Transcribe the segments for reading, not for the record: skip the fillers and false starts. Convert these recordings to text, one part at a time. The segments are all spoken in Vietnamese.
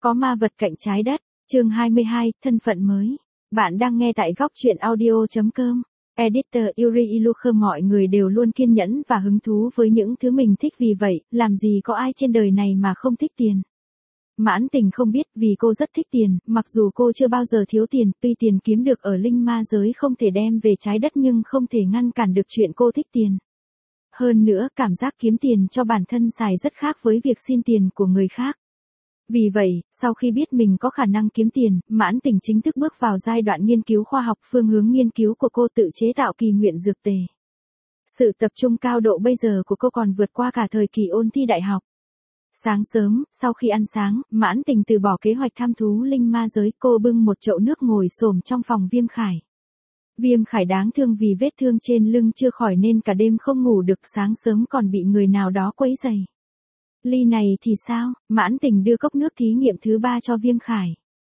Có ma vật cạnh trái đất, chương 22, thân phận mới. Bạn đang nghe tại góc truyện audio.com. Editor Yuri Ilukher. Mọi người đều luôn kiên nhẫn và hứng thú với những thứ mình thích, vì vậy, làm gì có ai trên đời này mà không thích tiền. Mãn Tình không biết, vì cô rất thích tiền, mặc dù cô chưa bao giờ thiếu tiền, tuy tiền kiếm được ở linh ma giới không thể đem về trái đất nhưng không thể ngăn cản được chuyện cô thích tiền. Hơn nữa, cảm giác kiếm tiền cho bản thân xài rất khác với việc xin tiền của người khác. Vì vậy, sau khi biết mình có khả năng kiếm tiền, Mãn Tình chính thức bước vào giai đoạn nghiên cứu khoa học. Phương hướng nghiên cứu của cô tự chế tạo kỳ nguyện dược tề. Sự tập trung cao độ bây giờ của cô còn vượt qua cả thời kỳ ôn thi đại học. Sáng sớm, sau khi ăn sáng, Mãn Tình từ bỏ kế hoạch thăm thú linh ma giới, cô bưng một chậu nước ngồi xổm trong phòng Viêm Khải. Viêm Khải đáng thương vì vết thương trên lưng chưa khỏi nên cả đêm không ngủ được, sáng sớm còn bị người nào đó quấy rầy. Ly này thì sao? Mãn Tình đưa cốc nước thí nghiệm thứ 3 cho Viêm Khải.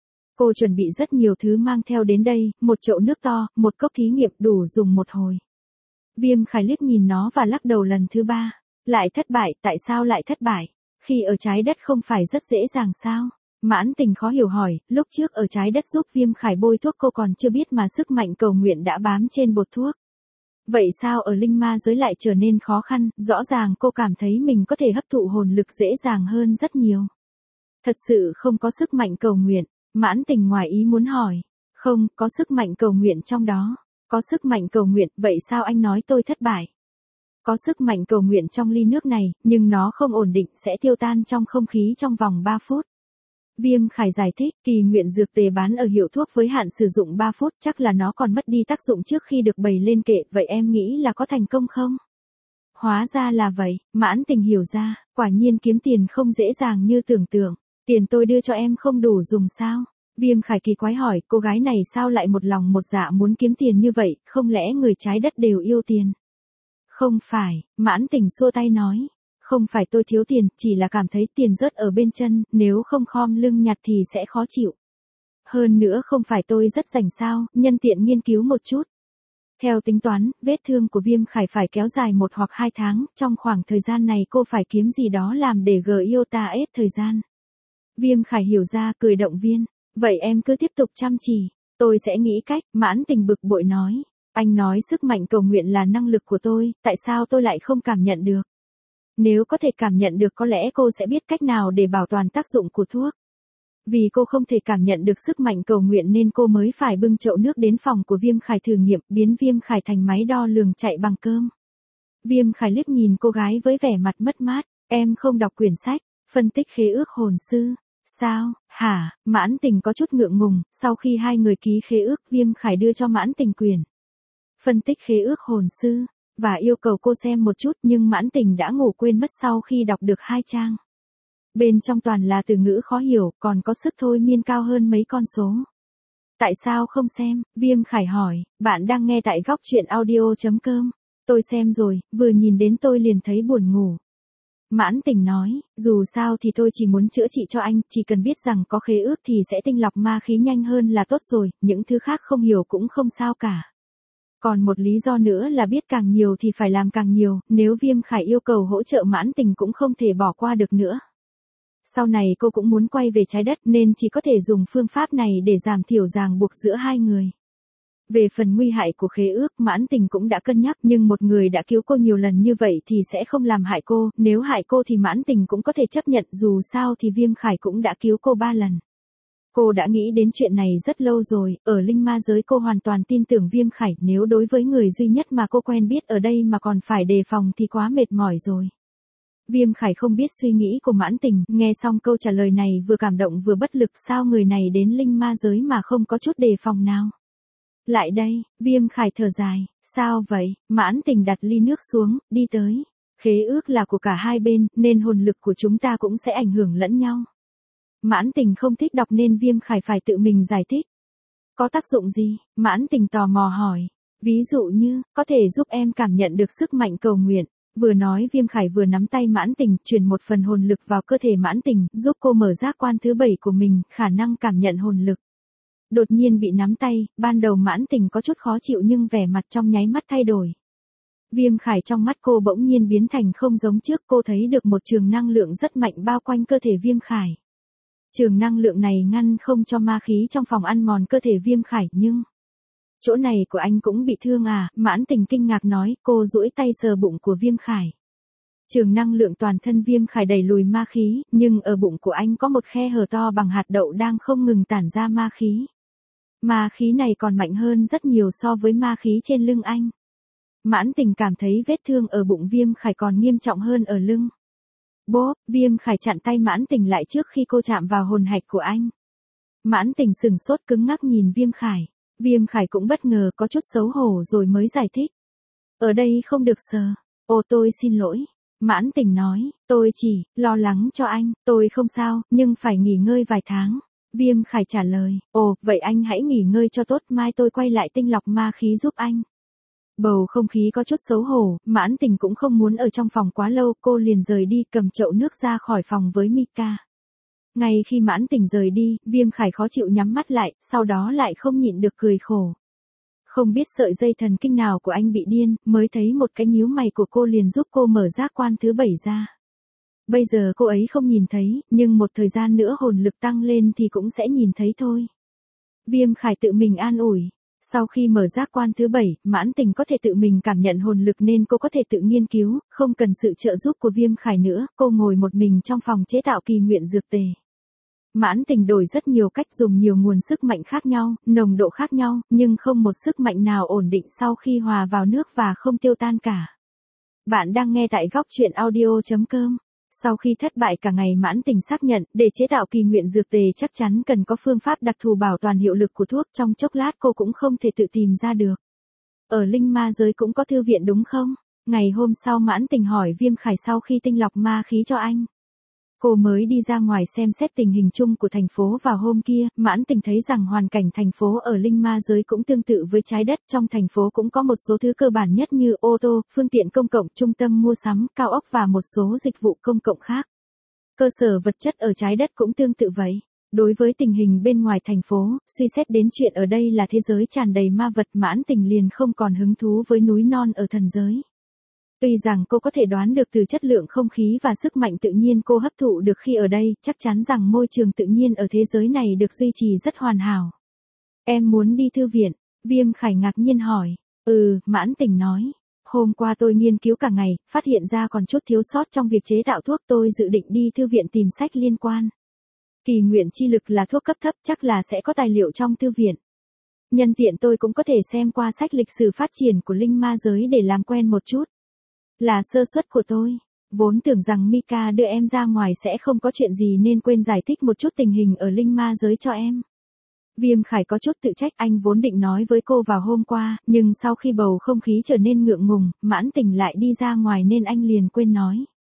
Cô chuẩn bị rất nhiều thứ mang theo đến đây, một chậu nước to, một cốc thí nghiệm đủ dùng một hồi. Viêm Khải liếc nhìn nó và lắc đầu lần thứ 3. Lại thất bại, tại sao lại thất bại? Khi ở trái đất không phải rất dễ dàng sao? Mãn Tình khó hiểu hỏi, lúc trước ở trái đất giúp Viêm Khải bôi thuốc cô còn chưa biết mà sức mạnh cầu nguyện đã bám trên bột thuốc. Vậy sao ở linh ma giới lại trở nên khó khăn? Rõ ràng cô cảm thấy mình có thể hấp thụ hồn lực dễ dàng hơn rất nhiều. Thật sự không có sức mạnh cầu nguyện. Mãn Tình ngoài ý muốn hỏi. Không, có sức mạnh cầu nguyện trong đó. Có sức mạnh cầu nguyện, vậy sao anh nói tôi thất bại? Có sức mạnh cầu nguyện trong ly nước này, nhưng nó không ổn định, sẽ tiêu tan trong không khí trong vòng 3 phút. Viêm Khải giải thích, kỳ nguyện dược tề bán ở hiệu thuốc với hạn sử dụng 3 phút, chắc là nó còn mất đi tác dụng trước khi được bày lên kệ, vậy em nghĩ là có thành công không? Hóa ra là vậy, Mãn Tình hiểu ra, quả nhiên kiếm tiền không dễ dàng như tưởng tượng. Tiền tôi đưa cho em không đủ dùng sao? Viêm Khải kỳ quái hỏi, cô gái này sao lại một lòng một dạ muốn kiếm tiền như vậy, không lẽ người trái đất đều yêu tiền? Không phải, Mãn Tình xua tay nói. Không phải tôi thiếu tiền, chỉ là cảm thấy tiền rớt ở bên chân, nếu không khom lưng nhặt thì sẽ khó chịu. Hơn nữa không phải tôi rất rảnh sao, nhân tiện nghiên cứu một chút. Theo tính toán, vết thương của Viêm Khải phải kéo dài 1 hoặc 2 tháng, trong khoảng thời gian này cô phải kiếm gì đó làm để iota hết thời gian. Viêm Khải hiểu ra, cười động viên. Vậy em cứ tiếp tục chăm chỉ, tôi sẽ nghĩ cách. Mãn Tình bực bội nói. Anh nói sức mạnh cầu nguyện là năng lực của tôi, tại sao tôi lại không cảm nhận được? Nếu có thể cảm nhận được có lẽ cô sẽ biết cách nào để bảo toàn tác dụng của thuốc. Vì cô không thể cảm nhận được sức mạnh cầu nguyện nên cô mới phải bưng chậu nước đến phòng của Viêm Khải thử nghiệm, biến Viêm Khải thành máy đo lường chạy bằng cơm. Viêm Khải liếc nhìn cô gái với vẻ mặt mất mát, em không đọc quyển sách, phân tích khế ước hồn sư. Sao, hả? Mãn Tình có chút ngượng ngùng, sau khi hai người ký khế ước Viêm Khải đưa cho Mãn Tình quyển phân tích khế ước hồn sư, và yêu cầu cô xem một chút nhưng Mãn Tình đã ngủ quên mất sau khi đọc được 2 trang. Bên trong toàn là từ ngữ khó hiểu, còn có sức thôi miên cao hơn mấy con số. Tại sao không xem? Viêm Khải hỏi, bạn đang nghe tại góc truyện audio.com. Tôi xem rồi, vừa nhìn đến tôi liền thấy buồn ngủ. Mãn Tình nói, dù sao thì tôi chỉ muốn chữa trị cho anh, chỉ cần biết rằng có khế ước thì sẽ tinh lọc ma khí nhanh hơn là tốt rồi, những thứ khác không hiểu cũng không sao cả. Còn một lý do nữa là biết càng nhiều thì phải làm càng nhiều, nếu Viêm Khải yêu cầu hỗ trợ Mãn Tình cũng không thể bỏ qua được nữa. Sau này cô cũng muốn quay về trái đất nên chỉ có thể dùng phương pháp này để giảm thiểu ràng buộc giữa hai người. Về phần nguy hại của khế ước, Mãn Tình cũng đã cân nhắc, nhưng một người đã cứu cô nhiều lần như vậy thì sẽ không làm hại cô, nếu hại cô thì Mãn Tình cũng có thể chấp nhận, dù sao thì Viêm Khải cũng đã cứu cô 3 lần. Cô đã nghĩ đến chuyện này rất lâu rồi, ở linh ma giới cô hoàn toàn tin tưởng Viêm Khải, nếu đối với người duy nhất mà cô quen biết ở đây mà còn phải đề phòng thì quá mệt mỏi rồi. Viêm Khải không biết suy nghĩ của Mãn Tình, nghe xong câu trả lời này vừa cảm động vừa bất lực, sao người này đến linh ma giới mà không có chút đề phòng nào. Lại đây, Viêm Khải thở dài, sao vậy? Mãn Tình đặt ly nước xuống, đi tới. Khế ước là của cả hai bên, nên hồn lực của chúng ta cũng sẽ ảnh hưởng lẫn nhau. Mãn Tình không thích đọc nên Viêm Khải phải tự mình giải thích. Có tác dụng gì? Mãn Tình tò mò hỏi. Ví dụ như, có thể giúp em cảm nhận được sức mạnh cầu nguyện. Vừa nói Viêm Khải vừa nắm tay Mãn Tình, truyền một phần hồn lực vào cơ thể Mãn Tình, giúp cô mở giác quan thứ 7 của mình, khả năng cảm nhận hồn lực. Đột nhiên bị nắm tay, ban đầu Mãn Tình có chút khó chịu nhưng vẻ mặt trong nháy mắt thay đổi. Viêm Khải trong mắt cô bỗng nhiên biến thành không giống trước, cô thấy được một trường năng lượng rất mạnh bao quanh cơ thể Viêm Khải. Trường năng lượng này ngăn không cho ma khí trong phòng ăn mòn cơ thể Viêm Khải nhưng... Chỗ này của anh cũng bị thương à, Mãn Tình kinh ngạc nói, cô duỗi tay sờ bụng của Viêm Khải. Trường năng lượng toàn thân Viêm Khải đẩy lùi ma khí, nhưng ở bụng của anh có một khe hở to bằng hạt đậu đang không ngừng tản ra ma khí. Ma khí này còn mạnh hơn rất nhiều so với ma khí trên lưng anh. Mãn Tình cảm thấy vết thương ở bụng Viêm Khải còn nghiêm trọng hơn ở lưng. Bố, Viêm Khải chặn tay Mãn Tình lại trước khi cô chạm vào hồn hạch của anh. Mãn Tình sừng sốt cứng ngắc nhìn Viêm Khải. Viêm Khải cũng bất ngờ có chút xấu hổ rồi mới giải thích. Ở đây không được sờ. Ồ tôi xin lỗi. Mãn Tình nói, tôi chỉ lo lắng cho anh, tôi không sao, nhưng phải nghỉ ngơi vài tháng. Viêm Khải trả lời, ồ, vậy anh hãy nghỉ ngơi cho tốt, mai tôi quay lại tinh lọc ma khí giúp anh. Bầu không khí có chút xấu hổ, Mãn Tình cũng không muốn ở trong phòng quá lâu, cô liền rời đi cầm chậu nước ra khỏi phòng với Mika. Ngay khi Mãn Tình rời đi, Viêm Khải khó chịu nhắm mắt lại, sau đó lại không nhịn được cười khổ. Không biết sợi dây thần kinh nào của anh bị điên, mới thấy một cái nhíu mày của cô liền giúp cô mở giác quan thứ 7 ra. Bây giờ cô ấy không nhìn thấy, nhưng một thời gian nữa hồn lực tăng lên thì cũng sẽ nhìn thấy thôi. Viêm Khải tự mình an ủi. Sau khi mở giác quan thứ 7, Mãn Tình có thể tự mình cảm nhận hồn lực nên cô có thể tự nghiên cứu, không cần sự trợ giúp của Viêm Khải nữa, cô ngồi một mình trong phòng chế tạo kỳ nguyện dược tề. Mãn Tình đổi rất nhiều cách dùng nhiều nguồn sức mạnh khác nhau, nồng độ khác nhau, nhưng không một sức mạnh nào ổn định sau khi hòa vào nước và không tiêu tan cả. Bạn đang nghe tại góc truyện audio.com. Sau khi thất bại cả ngày Mãn Tình xác nhận, để chế tạo kỳ nguyện dược tề chắc chắn cần có phương pháp đặc thù bảo toàn hiệu lực của thuốc, trong chốc lát cô cũng không thể tự tìm ra được. Ở linh ma giới cũng có thư viện đúng không? Ngày hôm sau Mãn Tình hỏi Viêm Khải sau khi tinh lọc ma khí cho anh. Cô mới đi ra ngoài xem xét tình hình chung của thành phố vào hôm kia, Mãn Tình thấy rằng hoàn cảnh thành phố ở linh ma giới cũng tương tự với trái đất, trong thành phố cũng có một số thứ cơ bản nhất như ô tô, phương tiện công cộng, trung tâm mua sắm, cao ốc và một số dịch vụ công cộng khác. Cơ sở vật chất ở trái đất cũng tương tự vậy. Đối với tình hình bên ngoài thành phố, suy xét đến chuyện ở đây là thế giới tràn đầy ma vật, Mãn Tình liền không còn hứng thú với núi non ở thần giới. Tuy rằng cô có thể đoán được từ chất lượng không khí và sức mạnh tự nhiên cô hấp thụ được khi ở đây, chắc chắn rằng môi trường tự nhiên ở thế giới này được duy trì rất hoàn hảo. Em muốn đi thư viện, Viêm Khải ngạc nhiên hỏi. Mãn Tình nói. Hôm qua tôi nghiên cứu cả ngày, phát hiện ra còn chút thiếu sót trong việc chế tạo thuốc, tôi dự định đi thư viện tìm sách liên quan. Kỳ nguyện chi lực là thuốc cấp thấp, chắc là sẽ có tài liệu trong thư viện. Nhân tiện tôi cũng có thể xem qua sách lịch sử phát triển của linh ma giới để làm quen một chút. Là sơ suất của tôi. Vốn tưởng rằng Mika đưa em ra ngoài sẽ không có chuyện gì nên quên giải thích một chút tình hình ở linh ma giới cho em. Viêm Khải có chút tự trách, anh vốn định nói với cô vào hôm qua, nhưng sau khi bầu không khí trở nên ngượng ngùng, Mãn Tình lại đi ra ngoài nên anh liền quên nói.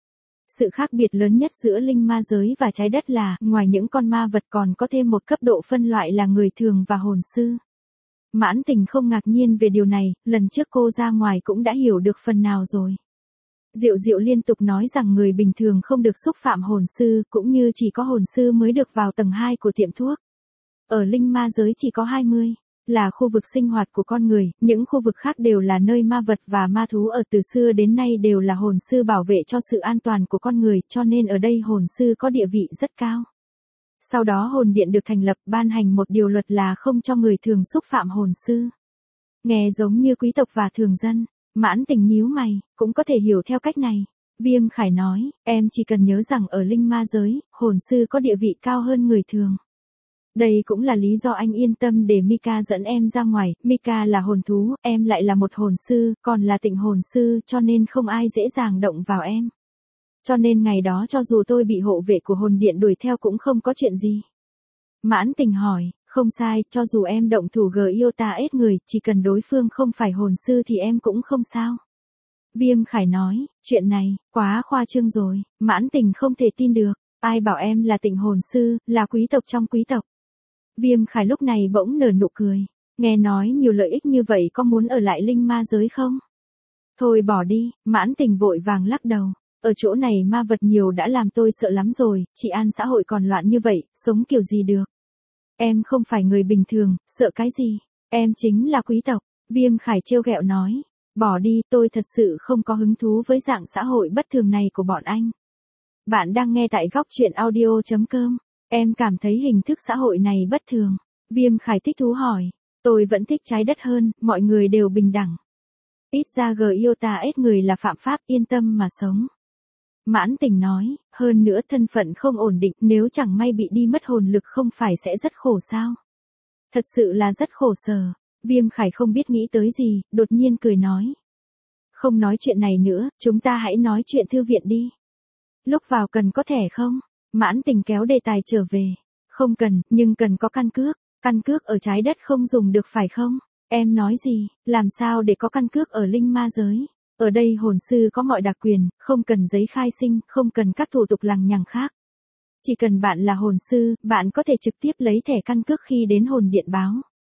Sự khác biệt lớn nhất giữa linh ma giới và trái đất là, ngoài những con ma vật còn có thêm một cấp độ phân loại là người thường và hồn sư. Mãn Tình không ngạc nhiên về điều này, lần trước cô ra ngoài cũng đã hiểu được phần nào rồi. Diệu Diệu liên tục nói rằng người bình thường không được xúc phạm hồn sư, cũng như chỉ có hồn sư mới được vào tầng 2 của tiệm thuốc. Ở linh ma giới chỉ có 20, là khu vực sinh hoạt của con người, những khu vực khác đều là nơi ma vật và ma thú ở từ xưa đến nay đều là hồn sư bảo vệ cho sự an toàn của con người, cho nên ở đây hồn sư có địa vị rất cao. Sau đó hồn điện được thành lập, ban hành một điều luật là không cho người thường xúc phạm hồn sư. Nghe giống như quý tộc và thường dân. Mãn Tình nhíu mày, cũng có thể hiểu theo cách này. Viêm Khải nói, em chỉ cần nhớ rằng ở linh ma giới, hồn sư có địa vị cao hơn người thường. Đây cũng là lý do anh yên tâm để Mika dẫn em ra ngoài, Mika là hồn thú, em lại là một hồn sư, còn là tịnh hồn sư, cho nên không ai dễ dàng động vào em. Cho nên ngày đó cho dù tôi bị hộ vệ của hồn điện đuổi theo cũng không có chuyện gì. Mãn Tình hỏi, không sai, cho dù em động thủ Giota ết người, chỉ cần đối phương không phải hồn sư thì em cũng không sao. Viêm Khải nói, chuyện này, quá khoa trương rồi, Mãn Tình không thể tin được, ai bảo em là tịnh hồn sư, là quý tộc trong quý tộc. Viêm Khải lúc này bỗng nở nụ cười, nghe nói nhiều lợi ích như vậy có muốn ở lại linh ma giới không? Thôi bỏ đi, Mãn Tình vội vàng lắc đầu. Ở chỗ này ma vật nhiều đã làm tôi sợ lắm rồi, trị an xã hội còn loạn như vậy, sống kiểu gì được. Em không phải người bình thường, sợ cái gì, em chính là quý tộc, Viêm Khải trêu ghẹo nói. Bỏ đi, tôi thật sự không có hứng thú với dạng xã hội bất thường này của bọn anh. Bạn đang nghe tại góc truyện audio.com. Em cảm thấy hình thức xã hội này bất thường. Viêm Khải thích thú hỏi. Tôi vẫn thích trái đất hơn, mọi người đều bình đẳng. Ít ra Giota ít người là phạm pháp, yên tâm mà sống. Mãn Tình nói, hơn nữa thân phận không ổn định, nếu chẳng may bị đi mất hồn lực không phải sẽ rất khổ sao? Thật sự là rất khổ sở. Viêm Khải không biết nghĩ tới gì, đột nhiên cười nói. Không nói chuyện này nữa, chúng ta hãy nói chuyện thư viện đi. Lúc vào cần có thẻ không? Mãn Tình kéo đề tài trở về. Không cần, nhưng cần có căn cước. Căn cước ở trái đất không dùng được phải không? Em nói gì, làm sao để có căn cước ở linh ma giới? Ở đây hồn sư có mọi đặc quyền, không cần giấy khai sinh, không cần các thủ tục lằng nhằng khác. Chỉ cần bạn là hồn sư, bạn có thể trực tiếp lấy thẻ căn cước khi đến hồn điện báo.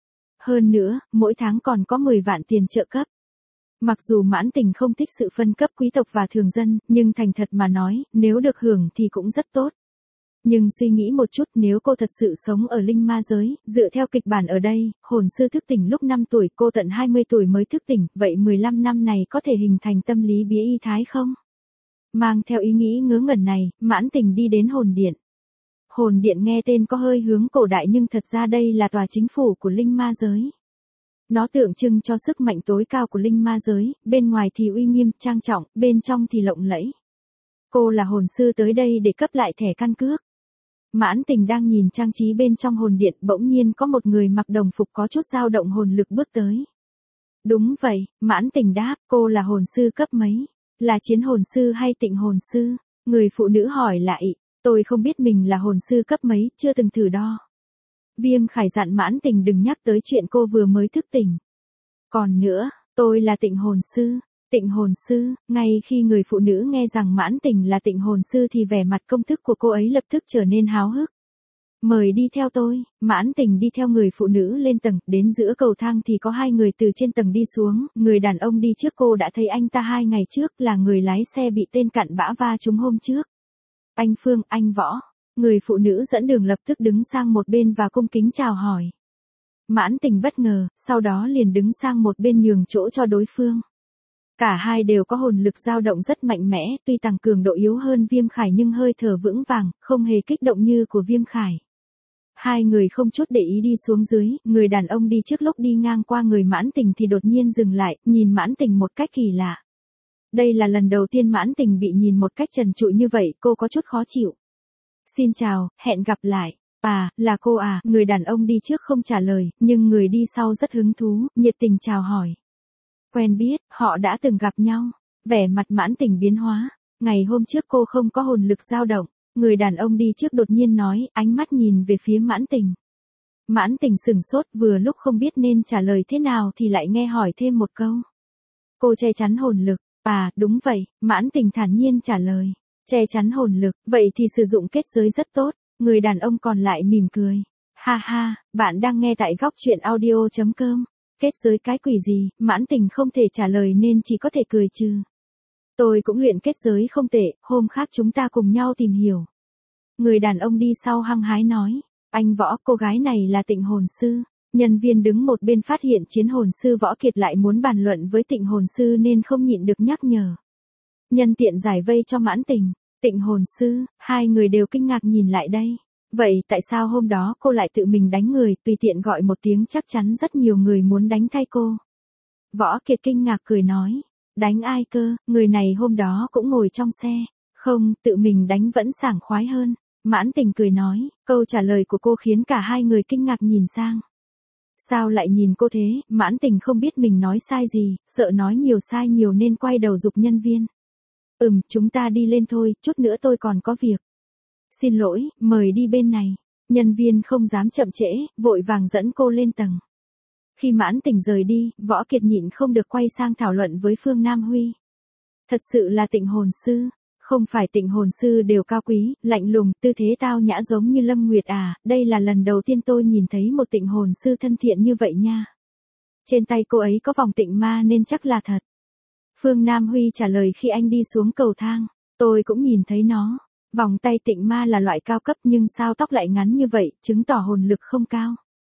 Hơn nữa, mỗi tháng còn có 10 vạn tiền trợ cấp. Mặc dù Mãn Tình không thích sự phân cấp quý tộc và thường dân, nhưng thành thật mà nói, nếu được hưởng thì cũng rất tốt. Nhưng suy nghĩ một chút, nếu cô thật sự sống ở linh ma giới, dựa theo kịch bản ở đây, hồn sư thức tỉnh lúc 5 tuổi, cô tận 20 tuổi mới thức tỉnh, vậy 15 năm này có thể hình thành tâm lý bía y thái không? Mang theo ý nghĩ ngớ ngẩn này, Mãn Tình đi đến hồn điện. Hồn điện nghe tên có hơi hướng cổ đại nhưng thật ra đây là tòa chính phủ của linh ma giới. Nó tượng trưng cho sức mạnh tối cao của linh ma giới, bên ngoài thì uy nghiêm, trang trọng, bên trong thì lộng lẫy. Cô là hồn sư tới đây để cấp lại thẻ căn cước. Mãn Tình đang nhìn trang trí bên trong hồn điện, bỗng nhiên có một người mặc đồng phục có chút dao động hồn lực bước tới. Đúng vậy, Mãn Tình đáp, cô là hồn sư cấp mấy? Là chiến hồn sư hay tịnh hồn sư? Người phụ nữ hỏi lại, tôi không biết mình là hồn sư cấp mấy, chưa từng thử đo. Viêm Khải dặn Mãn Tình đừng nhắc tới chuyện cô vừa mới thức tỉnh. Còn nữa, tôi là tịnh hồn sư. Tịnh hồn sư, ngay khi người phụ nữ nghe rằng Mãn Tình là tịnh hồn sư thì vẻ mặt công thức của cô ấy lập tức trở nên háo hức. Mời đi theo tôi, Mãn Tình đi theo người phụ nữ lên tầng, đến giữa cầu thang thì có hai người từ trên tầng đi xuống, người đàn ông đi trước cô đã thấy anh ta 2 ngày trước là người lái xe bị tên cặn bã va trúng hôm trước. Anh Phương, anh Võ. Người phụ nữ dẫn đường lập tức đứng sang một bên và cung kính chào hỏi. Mãn Tình bất ngờ, sau đó liền đứng sang một bên nhường chỗ cho đối phương. Cả hai đều có hồn lực dao động rất mạnh mẽ, tuy tăng cường độ yếu hơn Viêm Khải nhưng hơi thở vững vàng, không hề kích động như của Viêm Khải. Hai người không chút để ý đi xuống dưới, người đàn ông đi trước lúc đi ngang qua người Mãn Tình thì đột nhiên dừng lại, nhìn Mãn Tình một cách kỳ lạ. Đây là lần đầu tiên Mãn Tình bị nhìn một cách trần trụi như vậy, cô có chút khó chịu. Xin chào, hẹn gặp lại. À, là cô à, người đàn ông đi trước không trả lời, nhưng người đi sau rất hứng thú, nhiệt tình chào hỏi. Quen biết, họ đã từng gặp nhau. Vẻ mặt Mãn Tình biến hóa. Ngày hôm trước cô không có hồn lực dao động. Người đàn ông đi trước đột nhiên nói, ánh mắt nhìn về phía Mãn Tình. Mãn Tình sửng sốt, vừa lúc không biết nên trả lời thế nào thì lại nghe hỏi thêm một câu. Cô che chắn hồn lực. À, đúng vậy, Mãn Tình thản nhiên trả lời. Che chắn hồn lực, vậy thì sử dụng kết giới rất tốt. Người đàn ông còn lại mỉm cười. Ha ha, bạn đang nghe tại góc truyện audio.com. Kết giới cái quỷ gì, Mãn Tình không thể trả lời nên chỉ có thể cười trừ. Tôi cũng luyện kết giới không tệ, hôm khác chúng ta cùng nhau tìm hiểu. Người đàn ông đi sau hăng hái nói. Anh Võ, cô gái này là tịnh hồn sư. Nhân viên đứng một bên phát hiện chiến hồn sư Võ Kiệt lại muốn bàn luận với tịnh hồn sư nên không nhịn được nhắc nhở. Nhân tiện giải vây cho Mãn Tình. Tịnh hồn sư, hai người đều kinh ngạc nhìn lại đây. Vậy tại sao hôm đó cô lại tự mình đánh người, tùy tiện gọi một tiếng chắc chắn rất nhiều người muốn đánh thay cô. Võ Kiệt kinh ngạc cười nói. Đánh ai cơ, người này hôm đó cũng ngồi trong xe. Không, tự mình đánh vẫn sảng khoái hơn. Mãn Tình cười nói, câu trả lời của cô khiến cả hai người kinh ngạc nhìn sang. Sao lại nhìn cô thế, Mãn Tình không biết mình nói sai gì, sợ nói nhiều sai nhiều nên quay đầu giục nhân viên. Chúng ta đi lên thôi, chút nữa tôi còn có việc. Xin lỗi, mời đi bên này. Nhân viên không dám chậm trễ, vội vàng dẫn cô lên tầng. Khi Mãn Tình rời đi, Võ Kiệt nhịn không được quay sang thảo luận với Phương Nam Huy. Thật sự là tịnh hồn sư. Không phải tịnh hồn sư đều cao quý, lạnh lùng, tư thế tao nhã giống như Lâm Nguyệt à, đây là lần đầu tiên tôi nhìn thấy một tịnh hồn sư thân thiện như vậy nha. Trên tay cô ấy có vòng tịnh ma nên chắc là thật. Phương Nam Huy trả lời khi anh đi xuống cầu thang. Tôi cũng nhìn thấy nó. Vòng tay tịnh ma là loại cao cấp nhưng sao tóc lại ngắn như vậy, chứng tỏ hồn lực không cao.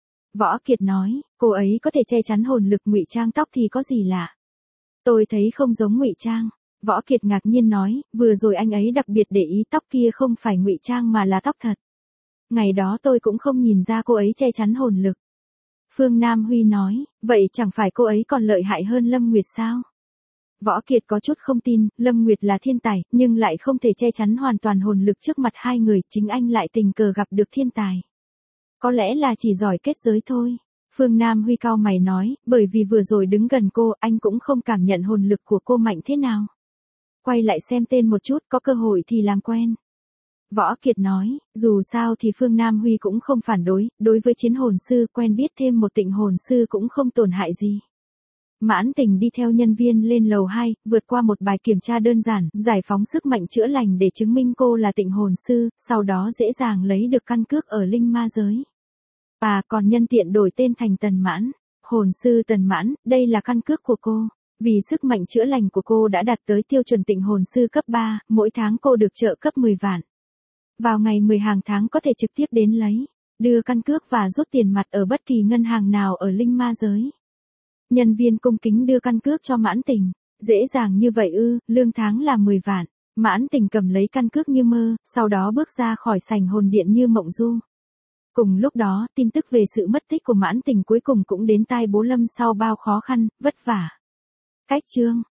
Võ Kiệt nói, cô ấy có thể che chắn hồn lực ngụy trang tóc thì có gì lạ. Tôi thấy không giống ngụy trang. Võ Kiệt ngạc nhiên nói, vừa rồi anh ấy đặc biệt để ý tóc kia không phải ngụy trang mà là tóc thật. Ngày đó tôi cũng không nhìn ra cô ấy che chắn hồn lực. Phương Nam Huy nói, vậy chẳng phải cô ấy còn lợi hại hơn Lâm Nguyệt sao? Võ Kiệt có chút không tin, Lâm Nguyệt là thiên tài, nhưng lại không thể che chắn hoàn toàn hồn lực trước mặt hai người, chính anh lại tình cờ gặp được thiên tài. Có lẽ là chỉ giỏi kết giới thôi. Phương Nam Huy cau mày nói, bởi vì vừa rồi đứng gần cô, anh cũng không cảm nhận hồn lực của cô mạnh thế nào. Quay lại xem tên một chút, có cơ hội thì làm quen. Võ Kiệt nói, dù sao thì Phương Nam Huy cũng không phản đối với chiến hồn sư quen biết thêm một tịnh hồn sư cũng không tổn hại gì. Mãn Tình đi theo nhân viên lên lầu 2, vượt qua một bài kiểm tra đơn giản, giải phóng sức mạnh chữa lành để chứng minh cô là tịnh hồn sư, sau đó dễ dàng lấy được căn cước ở linh ma giới. Còn nhân tiện đổi tên thành Tần Mãn. Hồn sư Tần Mãn, đây là căn cước của cô. Vì sức mạnh chữa lành của cô đã đạt tới tiêu chuẩn tịnh hồn sư cấp 3, mỗi tháng cô được trợ cấp 10 vạn. Vào ngày 10 hàng tháng có thể trực tiếp đến lấy, đưa căn cước và rút tiền mặt ở bất kỳ ngân hàng nào ở linh ma giới. Nhân viên cung kính đưa căn cước cho Mãn Tình. Dễ dàng như vậy ư, lương tháng là 10 vạn. Mãn Tình cầm lấy căn cước như mơ, sau đó bước ra khỏi sảnh hồn điện như mộng du. Cùng lúc đó, tin tức về sự mất tích của Mãn Tình cuối cùng cũng đến tai Bố Lâm sau bao khó khăn, vất vả. Cách chương